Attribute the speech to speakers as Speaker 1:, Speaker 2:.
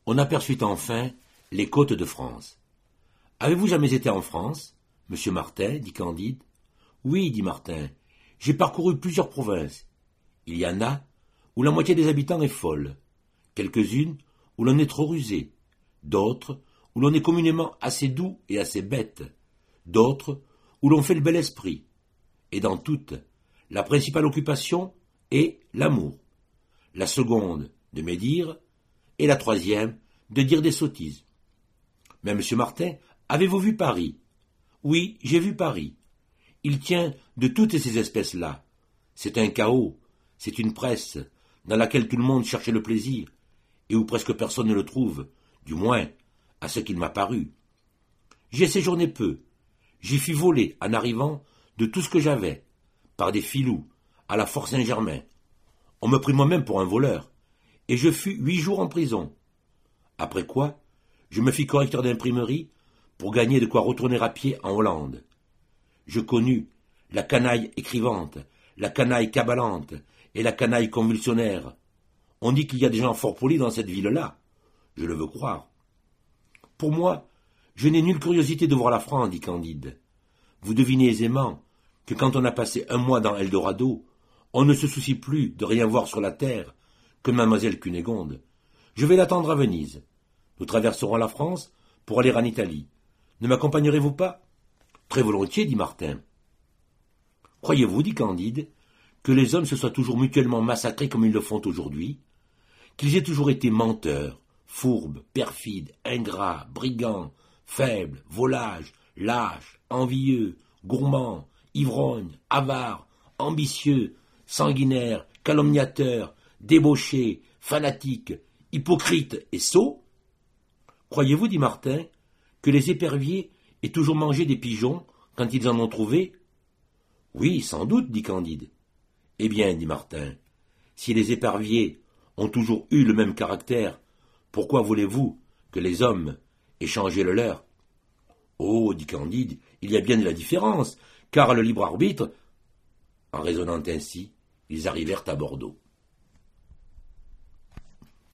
Speaker 1: On aperçut enfin les côtes de France. « Avez-vous jamais été en France, monsieur Martin ?» dit Candide. « Oui, dit Martin, j'ai parcouru plusieurs provinces. Il y en a où la moitié des habitants est folle, quelques-unes où l'on est trop rusé, d'autres où l'on est communément assez doux et assez bête, d'autres où l'on fait le bel esprit. Et dans toutes, la principale occupation est l'amour, la seconde de médire, et la troisième de dire des sottises. Mais, monsieur Martin, avez-vous vu Paris ? Oui, j'ai vu Paris. Il tient de toutes ces espèces-là. C'est un chaos, c'est une presse, dans laquelle tout le monde cherche le plaisir, et où presque personne ne le trouve, du moins, à ce qu'il m'a paru. J'y ai séjourné peu. J'y fus volé, en arrivant, de tout ce que j'avais, par des filous, à la Fort Saint-Germain. On me prit moi-même pour un voleur, et je fus 8 jours en prison. Après quoi, je me fis correcteur d'imprimerie pour gagner de quoi retourner à pied en Hollande. Je connus la canaille écrivante, la canaille cabalante et la canaille convulsionnaire. On dit qu'il y a des gens fort polis dans cette ville-là. Je le veux croire. Pour moi, je n'ai nulle curiosité de voir la France, dit Candide. Vous devinez aisément que quand on a passé un mois dans Eldorado, on ne se soucie plus de rien voir sur la terre que mademoiselle Cunégonde. Je vais l'attendre à Venise. Nous traverserons la France pour aller en Italie. Ne m'accompagnerez-vous pas ? Très volontiers, dit Martin. Croyez-vous, dit Candide, que les hommes se soient toujours mutuellement massacrés comme ils le font aujourd'hui, qu'ils aient toujours été menteurs, fourbes, perfides, ingrats, brigands, faibles, volages, lâches, envieux, gourmands, ivrognes, avares, ambitieux, sanguinaires, calomniateurs, débauchés, fanatiques, hypocrites et sots ? Croyez-vous, dit Martin, que les éperviers aient toujours mangé des pigeons quand ils en ont trouvé ? Oui, sans doute, dit Candide. Eh bien, dit Martin, si les éperviers ont toujours eu le même caractère, pourquoi voulez-vous que les hommes aient changé le leur ? Oh, dit Candide, il y a bien de la différence, car le libre arbitre. En raisonnant ainsi, ils arrivèrent à Bordeaux.